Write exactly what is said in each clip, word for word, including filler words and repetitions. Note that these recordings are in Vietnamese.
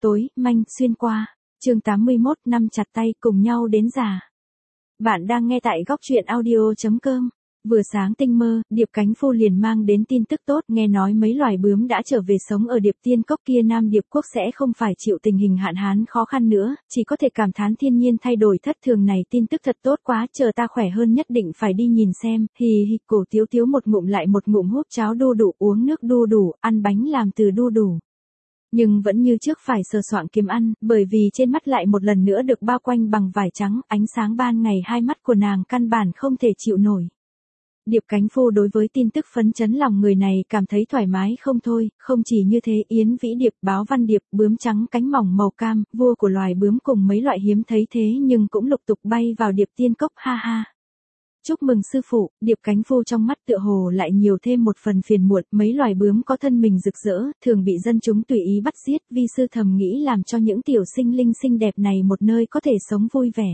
tối, manh, xuyên qua. Chương tám mươi mốt, năm chặt tay cùng nhau đến già. Bạn đang nghe tại góc truyện audio chấm com. Vừa sáng tinh mơ, Điệp Cánh Phu liền mang đến tin tức tốt, nghe nói mấy loài bướm đã trở về sống ở Điệp Tiên Cốc kia, Nam Điệp Quốc sẽ không phải chịu tình hình hạn hán khó khăn nữa, chỉ có thể cảm thán thiên nhiên thay đổi thất thường này. Tin tức thật tốt quá, chờ ta khỏe hơn nhất định phải đi nhìn xem. Hì hì, Cổ Tiếu Tiếu một ngụm lại một ngụm húp cháo đu đủ, uống nước đu đủ, ăn bánh làm từ đu đủ. Nhưng vẫn như trước phải sờ soạng kiếm ăn, bởi vì trên mắt lại một lần nữa được bao quanh bằng vải trắng, ánh sáng ban ngày hai mắt của nàng căn bản không thể chịu nổi. Điệp Cánh Phu đối với tin tức phấn chấn lòng người này cảm thấy thoải mái không thôi, không chỉ như thế, Yến Vĩ Điệp, Báo Văn Điệp, bướm trắng cánh mỏng màu cam, vua của loài bướm cùng mấy loại hiếm thấy thế nhưng cũng lục tục bay vào Điệp Tiên Cốc, ha ha. Chúc mừng sư phụ. Điệp Cánh Phu trong mắt tựa hồ lại nhiều thêm một phần phiền muộn, mấy loài bướm có thân mình rực rỡ, thường bị dân chúng tùy ý bắt giết, vi sư thầm nghĩ làm cho những tiểu sinh linh xinh đẹp này một nơi có thể sống vui vẻ.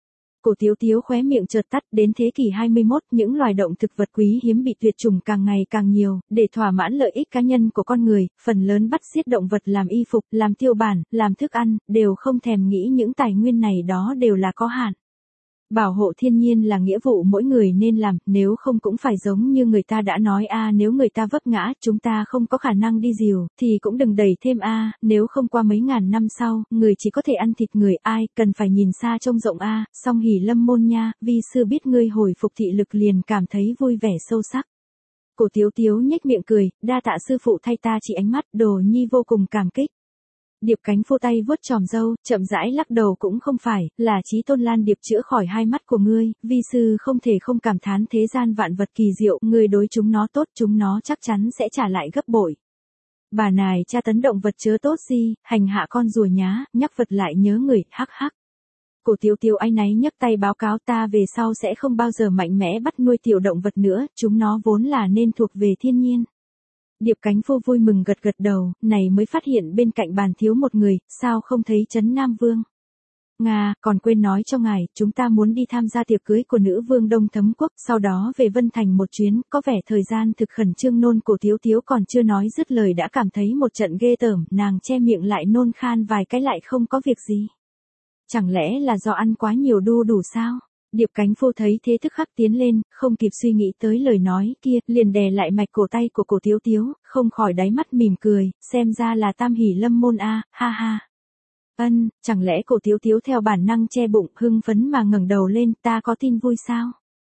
Cổ Tiếu Tiếu khóe miệng chợt tắt, đến thế kỷ hai mươi mốt, những loài động thực vật quý hiếm bị tuyệt chủng càng ngày càng nhiều, để thỏa mãn lợi ích cá nhân của con người, phần lớn bắt giết động vật làm y phục, làm tiêu bản, làm thức ăn, đều không thèm nghĩ những tài nguyên này đó đều là có hạn. Bảo hộ thiên nhiên là nghĩa vụ mỗi người nên làm, nếu không cũng phải giống như người ta đã nói a, nếu người ta vấp ngã, chúng ta không có khả năng đi dìu, thì cũng đừng đẩy thêm a, nếu không qua mấy ngàn năm sau, người chỉ có thể ăn thịt người, ai, cần phải nhìn xa trông rộng a. Song Hỉ Lâm môn nha, vi sư biết ngươi hồi phục thị lực liền cảm thấy vui vẻ sâu sắc. Cổ Tiếu Tiếu nhếch miệng cười, đa tạ sư phụ thay ta chỉ ánh mắt, Đồ Nhi vô cùng cảm kích. Điệp Cánh Phu tay vuốt tròm râu, chậm rãi lắc đầu, cũng không phải, là Chí Tôn Lan Điệp chữa khỏi hai mắt của ngươi, vi sư không thể không cảm thán thế gian vạn vật kỳ diệu, ngươi đối chúng nó tốt, chúng nó chắc chắn sẽ trả lại gấp bội. Bà nài tra tấn động vật chớ tốt gì, hành hạ con rùa nhá, nhắc vật lại nhớ người, hắc hắc. Cổ Tiếu Tiếu áy náy nhấc tay báo cáo, ta về sau sẽ không bao giờ mạnh mẽ bắt nuôi tiểu động vật nữa, chúng nó vốn là nên thuộc về thiên nhiên. Điệp Cánh Phu vui mừng gật gật đầu, này mới phát hiện bên cạnh bàn thiếu một người, sao không thấy Trấn Nam Vương. Nga, còn quên nói cho ngài, chúng ta muốn đi tham gia tiệc cưới của nữ vương Đông Thấm Quốc, sau đó về Vân Thành một chuyến, có vẻ thời gian thực khẩn trương. Nôn. Cổ Tiếu Tiếu còn chưa nói dứt lời đã cảm thấy một trận ghê tởm, nàng che miệng lại nôn khan vài cái lại không có việc gì. Chẳng lẽ là do ăn quá nhiều đu đủ sao? Điệp Cánh Phu thấy thế thức khắc tiến lên, không kịp suy nghĩ tới lời nói kia, liền đè lại mạch cổ tay của Cổ Tiếu Tiếu, không khỏi đáy mắt mỉm cười, xem ra là Tam Hỉ Lâm môn a, ha ha. Ân, chẳng lẽ Cổ Tiếu Tiếu theo bản năng che bụng, hưng phấn mà ngẩng đầu lên, ta có tin vui sao?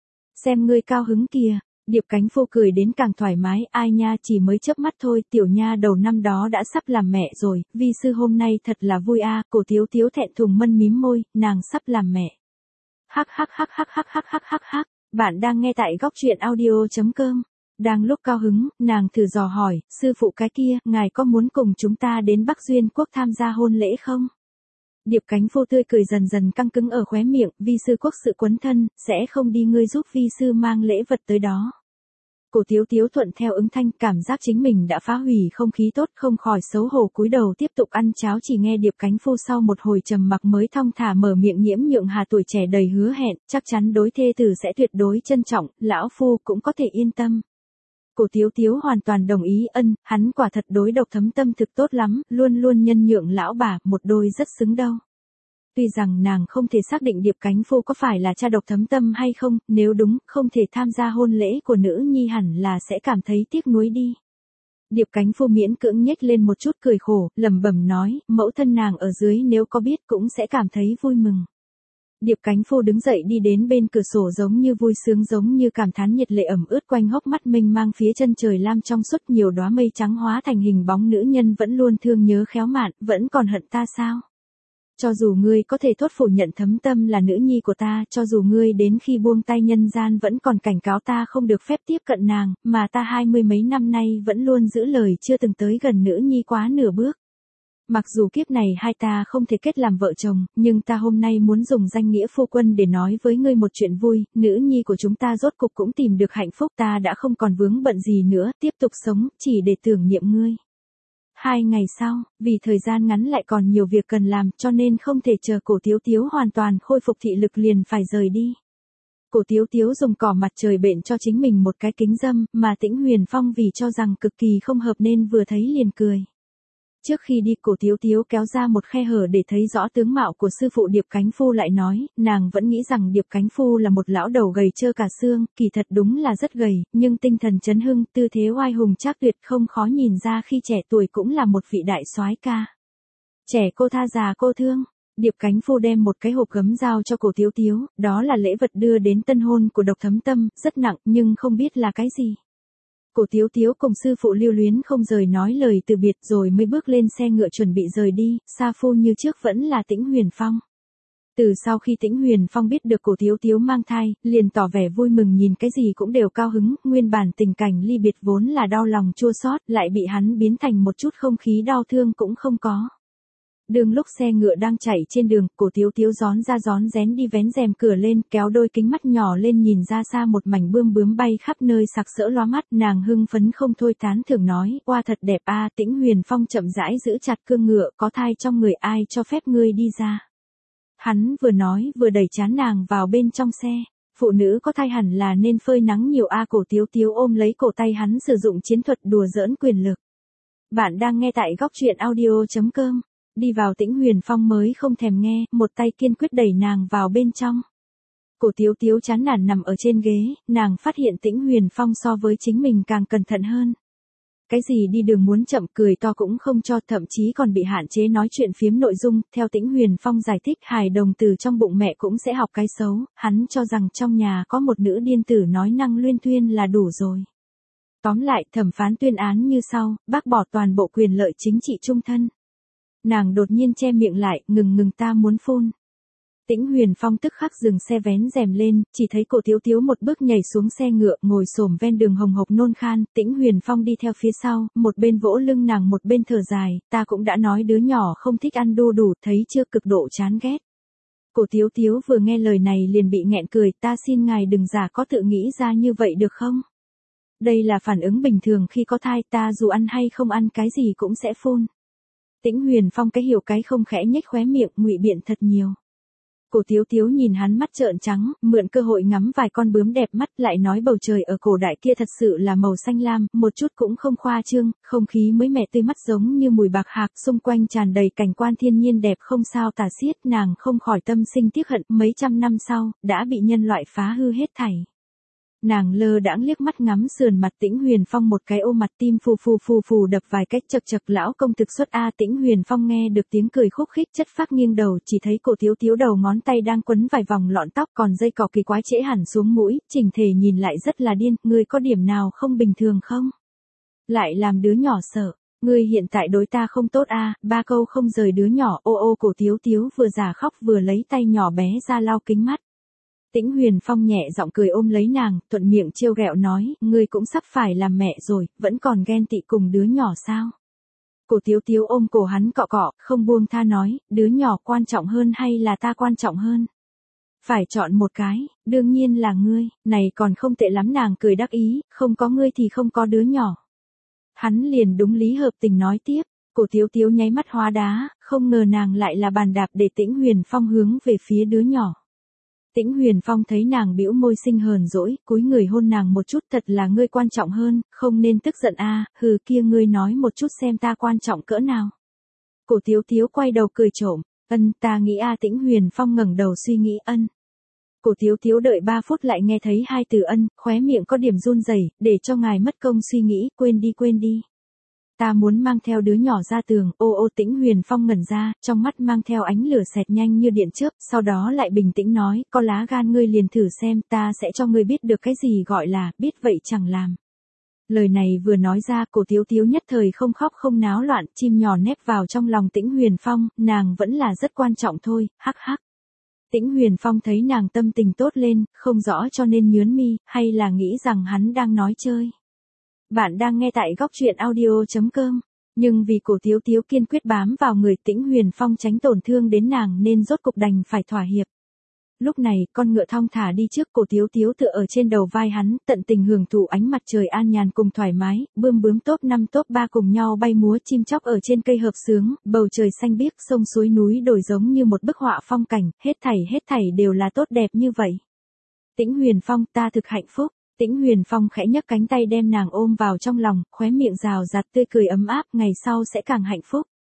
Xem ngươi cao hứng kìa. Điệp Cánh Phu cười đến càng thoải mái, ai nha, chỉ mới chớp mắt thôi, tiểu nha đầu năm đó đã sắp làm mẹ rồi, vi sư hôm nay thật là vui a. Cổ Tiếu Tiếu thẹn thùng mân mím môi, nàng sắp làm mẹ. Hắc hắc hắc hắc hắc hắc hắc hắc hắc. Bạn đang nghe tại góc truyện audio chấm com. Đang lúc cao hứng, nàng thử dò hỏi, sư phụ cái kia, ngài có muốn cùng chúng ta đến Bắc Duyên Quốc tham gia hôn lễ không? Điệp Cánh Phu tươi cười dần dần căng cứng ở khóe miệng, vi sư quốc sự quấn thân, sẽ không đi, ngươi giúp vi sư mang lễ vật tới đó. Cổ Tiếu Tiếu thuận theo ứng thanh, cảm giác chính mình đã phá hủy không khí tốt, không khỏi xấu hổ cúi đầu tiếp tục ăn cháo. Chỉ nghe Điệp Cánh Phu sau một hồi trầm mặc mới thong thả mở miệng, nhiễm nhượng hà tuổi trẻ đầy hứa hẹn, chắc chắn đối thê tử sẽ tuyệt đối trân trọng, lão phu cũng có thể yên tâm. Cổ Tiếu Tiếu hoàn toàn đồng ý, ân, hắn quả thật đối Độc Thấm Tâm thực tốt lắm, luôn luôn nhân nhượng lão bà, một đôi rất xứng đâu. Tuy rằng nàng không thể xác định Điệp Cánh Phu có phải là cha Độc Thấm Tâm hay không, nếu đúng, không thể tham gia hôn lễ của nữ nhi hẳn là sẽ cảm thấy tiếc nuối đi. Điệp Cánh Phu miễn cưỡng nhếch lên một chút cười khổ, lẩm bẩm nói, mẫu thân nàng ở dưới nếu có biết cũng sẽ cảm thấy vui mừng. Điệp Cánh Phu đứng dậy đi đến bên cửa sổ, giống như vui sướng giống như cảm thán, nhiệt lệ ẩm ướt quanh hốc mắt mênh mang, phía chân trời lam trong suốt, nhiều đóa mây trắng hóa thành hình bóng nữ nhân vẫn luôn thương nhớ khéo mạn, vẫn còn hận ta sao? Cho dù ngươi có thể thốt phủ nhận Thấm Tâm là nữ nhi của ta, cho dù ngươi đến khi buông tay nhân gian vẫn còn cảnh cáo ta không được phép tiếp cận nàng, mà ta hai mươi mấy năm nay vẫn luôn giữ lời chưa từng tới gần nữ nhi quá nửa bước. Mặc dù kiếp này hai ta không thể kết làm vợ chồng, nhưng ta hôm nay muốn dùng danh nghĩa phu quân để nói với ngươi một chuyện vui, nữ nhi của chúng ta rốt cục cũng tìm được hạnh phúc, ta đã không còn vướng bận gì nữa, tiếp tục sống, chỉ để tưởng niệm ngươi. Hai ngày sau, vì thời gian ngắn lại còn nhiều việc cần làm, cho nên không thể chờ Cổ Tiếu Tiếu hoàn toàn khôi phục thị lực liền phải rời đi. Cổ Tiếu Tiếu dùng cỏ mặt trời bện cho chính mình một cái kính dâm, mà Tĩnh Huyền Phong vì cho rằng cực kỳ không hợp nên vừa thấy liền cười. Trước khi đi cổ Tiếu Tiếu kéo ra một khe hở để thấy rõ tướng mạo của sư phụ Điệp Cánh Phu lại nói, nàng vẫn nghĩ rằng Điệp Cánh Phu là một lão đầu gầy trơ cả xương, kỳ thật đúng là rất gầy, nhưng tinh thần chấn hưng, tư thế oai hùng trác tuyệt không khó nhìn ra khi trẻ tuổi cũng là một vị đại soái ca. Trẻ cô tha già cô thương. Điệp Cánh Phu đem một cái hộp gấm giao cho cổ Tiếu Tiếu, đó là lễ vật đưa đến tân hôn của Độc Thấm Tâm, rất nặng nhưng không biết là cái gì. Cổ Tiếu Tiếu cùng sư phụ lưu luyến không rời nói lời từ biệt rồi mới bước lên xe ngựa chuẩn bị rời đi, sa phu như trước vẫn là Tĩnh Huyền Phong. Từ sau khi Tĩnh Huyền Phong biết được cổ Tiếu Tiếu mang thai, liền tỏ vẻ vui mừng nhìn cái gì cũng đều cao hứng, nguyên bản tình cảnh ly biệt vốn là đau lòng chua xót, lại bị hắn biến thành một chút không khí đau thương cũng không có. Đường lúc xe ngựa đang chạy trên đường, cổ Tiếu Tiếu gión ra gión rén đi vén rèm cửa lên, kéo đôi kính mắt nhỏ lên nhìn ra xa một mảnh bươm bướm bay khắp nơi sặc sỡ lóa mắt, nàng hưng phấn không thôi tán thưởng nói, oa thật đẹp a. Tĩnh Huyền Phong chậm rãi giữ chặt cương ngựa, có thai trong người ai cho phép ngươi đi ra. Hắn vừa nói vừa đẩy trán nàng vào bên trong xe, phụ nữ có thai hẳn là nên phơi nắng nhiều a. Cổ Tiếu Tiếu ôm lấy cổ tay hắn sử dụng chiến thuật đùa giỡn quyền lực. Bạn đang nghe tại góc truyện audio chấm com. Đi vào Tĩnh Huyền Phong mới không thèm nghe, một tay kiên quyết đẩy nàng vào bên trong. Cổ Tiếu Tiếu chán nản nằm ở trên ghế, nàng phát hiện Tĩnh Huyền Phong so với chính mình càng cẩn thận hơn. Cái gì đi đường muốn chậm cười to cũng không cho, thậm chí còn bị hạn chế nói chuyện phiếm nội dung, theo Tĩnh Huyền Phong giải thích hài đồng từ trong bụng mẹ cũng sẽ học cái xấu, hắn cho rằng trong nhà có một nữ điên tử nói năng luyên thuyên là đủ rồi. Tóm lại, thẩm phán tuyên án như sau, bác bỏ toàn bộ quyền lợi chính trị chung thân. Nàng đột nhiên che miệng lại, ngừng ngừng ta muốn phun. Tĩnh Huyền Phong tức khắc dừng xe vén rèm lên, chỉ thấy cổ Tiếu Tiếu một bước nhảy xuống xe ngựa, ngồi xổm ven đường hồng hộc nôn khan, Tĩnh Huyền Phong đi theo phía sau, một bên vỗ lưng nàng một bên thở dài, ta cũng đã nói đứa nhỏ không thích ăn đu đủ, thấy chưa, cực độ chán ghét. Cổ Tiếu Tiếu vừa nghe lời này liền bị nghẹn cười, ta xin ngài đừng giả có tự nghĩ ra như vậy được không? Đây là phản ứng bình thường khi có thai, ta dù ăn hay không ăn cái gì cũng sẽ phun. Tĩnh Huyền Phong cái hiểu cái không khẽ nhếch khóe miệng, ngụy biện thật nhiều. Cổ Tiếu Tiếu nhìn hắn mắt trợn trắng, mượn cơ hội ngắm vài con bướm đẹp mắt, lại nói bầu trời ở cổ đại kia thật sự là màu xanh lam, một chút cũng không khoa trương, không khí mới mẻ tươi mắt giống như mùi bạc hạc, xung quanh tràn đầy cảnh quan thiên nhiên đẹp không sao tả xiết, nàng không khỏi tâm sinh tiếc hận, mấy trăm năm sau, đã bị nhân loại phá hư hết thảy. Nàng lơ đãng liếc mắt ngắm sườn mặt Tĩnh Huyền Phong một cái, ô mặt tim phù phù phù phù đập vài cách, chật chật lão công thực xuất a. Tĩnh Huyền Phong nghe được tiếng cười khúc khích, chất phác nghiêng đầu, chỉ thấy cổ Tiếu Tiếu đầu ngón tay đang quấn vài vòng lọn tóc, còn dây cỏ kỳ quái trễ hẳn xuống mũi, chỉnh thể nhìn lại rất là điên, ngươi có điểm nào không bình thường không? Lại làm đứa nhỏ sợ, ngươi hiện tại đối ta không tốt a. Ba câu không rời đứa nhỏ, ô ô. Cổ Tiếu Tiếu vừa giả khóc vừa lấy tay nhỏ bé ra lau kính mắt. Tĩnh Huyền Phong nhẹ giọng cười ôm lấy nàng, thuận miệng trêu ghẹo nói, ngươi cũng sắp phải làm mẹ rồi, vẫn còn ghen tị cùng đứa nhỏ sao? Cổ Tiếu Tiếu ôm cổ hắn cọ cọ, không buông tha nói, đứa nhỏ quan trọng hơn hay là ta quan trọng hơn? Phải chọn một cái, đương nhiên là ngươi, này còn không tệ lắm. Nàng cười đắc ý, không có ngươi thì không có đứa nhỏ. Hắn liền đúng lý hợp tình nói tiếp, cổ Tiếu Tiếu nháy mắt hóa đá, không ngờ nàng lại là bàn đạp để Tĩnh Huyền Phong hướng về phía đứa nhỏ. Tĩnh Huyền Phong thấy nàng bĩu môi sinh hờn dỗi, cúi người hôn nàng một chút, thật là ngươi quan trọng hơn, không nên tức giận a. Hừ kia ngươi nói một chút xem ta quan trọng cỡ nào. Cổ Tiếu Tiếu quay đầu cười trộm, ân ta nghĩ a. Tĩnh Huyền Phong ngẩng đầu suy nghĩ ân. Cổ Tiếu Tiếu đợi ba phút lại nghe thấy hai từ ân, khóe miệng có điểm run rẩy, để cho ngài mất công suy nghĩ, quên đi quên đi. Ta muốn mang theo đứa nhỏ ra tường, ô ô. Tĩnh Huyền Phong ngẩn ra, trong mắt mang theo ánh lửa xẹt nhanh như điện chớp, sau đó lại bình tĩnh nói, có lá gan ngươi liền thử xem, ta sẽ cho ngươi biết được cái gì gọi là, biết vậy chẳng làm. Lời này vừa nói ra, cổ Tiếu Tiếu nhất thời không khóc không náo loạn, chim nhỏ nép vào trong lòng Tĩnh Huyền Phong, nàng vẫn là rất quan trọng thôi, hắc hắc. Tĩnh Huyền Phong thấy nàng tâm tình tốt lên, không rõ cho nên nhướng mi, hay là nghĩ rằng hắn đang nói chơi. Bạn đang nghe tại góc truyện audio chấm com, nhưng vì cổ Tiếu Tiếu kiên quyết bám vào người Tĩnh Huyền Phong tránh tổn thương đến nàng nên rốt cục đành phải thỏa hiệp. Lúc này, con ngựa thong thả đi trước, cổ Tiếu Tiếu tựa ở trên đầu vai hắn, tận tình hưởng thụ ánh mặt trời an nhàn cùng thoải mái, bươm bướm top năm top ba cùng nhau bay múa, chim chóc ở trên cây hợp sướng, bầu trời xanh biếc, sông suối núi đồi giống như một bức họa phong cảnh, hết thảy hết thảy đều là tốt đẹp như vậy. Tĩnh Huyền Phong, ta thực hạnh phúc. Tĩnh Huyền Phong khẽ nhấc cánh tay đem nàng ôm vào trong lòng, khóe miệng rào rạt tươi cười ấm áp, ngày sau sẽ càng hạnh phúc.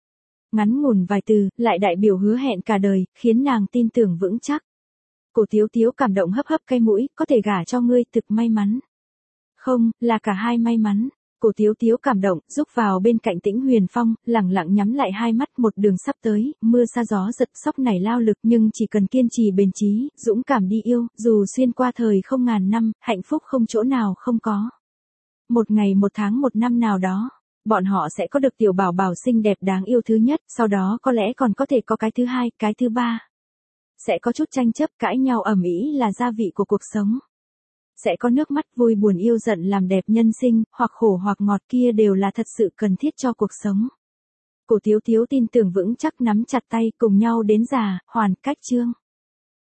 Ngắn ngủn vài từ, lại đại biểu hứa hẹn cả đời, khiến nàng tin tưởng vững chắc. Cổ Tiếu Tiếu cảm động hấp hấp cái mũi, có thể gả cho ngươi thực may mắn. Không, là cả hai may mắn. Cổ Tiếu Tiếu cảm động, rúc vào bên cạnh Tĩnh Huyền Phong, lẳng lặng nhắm lại hai mắt, một đường sắp tới, mưa sa gió giật sóc nảy lao lực, nhưng chỉ cần kiên trì bền chí, dũng cảm đi yêu, dù xuyên qua thời không ngàn năm, hạnh phúc không chỗ nào không có. Một ngày một tháng một năm nào đó, bọn họ sẽ có được tiểu bảo bảo xinh đẹp đáng yêu thứ nhất, sau đó có lẽ còn có thể có cái thứ hai, cái thứ ba. Sẽ có chút tranh chấp, cãi nhau ầm ĩ là gia vị của cuộc sống. Sẽ có nước mắt vui buồn yêu giận làm đẹp nhân sinh, hoặc khổ hoặc ngọt, kia đều là thật sự cần thiết cho cuộc sống. Cổ Tiếu Tiếu tin tưởng vững chắc nắm chặt tay cùng nhau đến già, hoàn cách chương.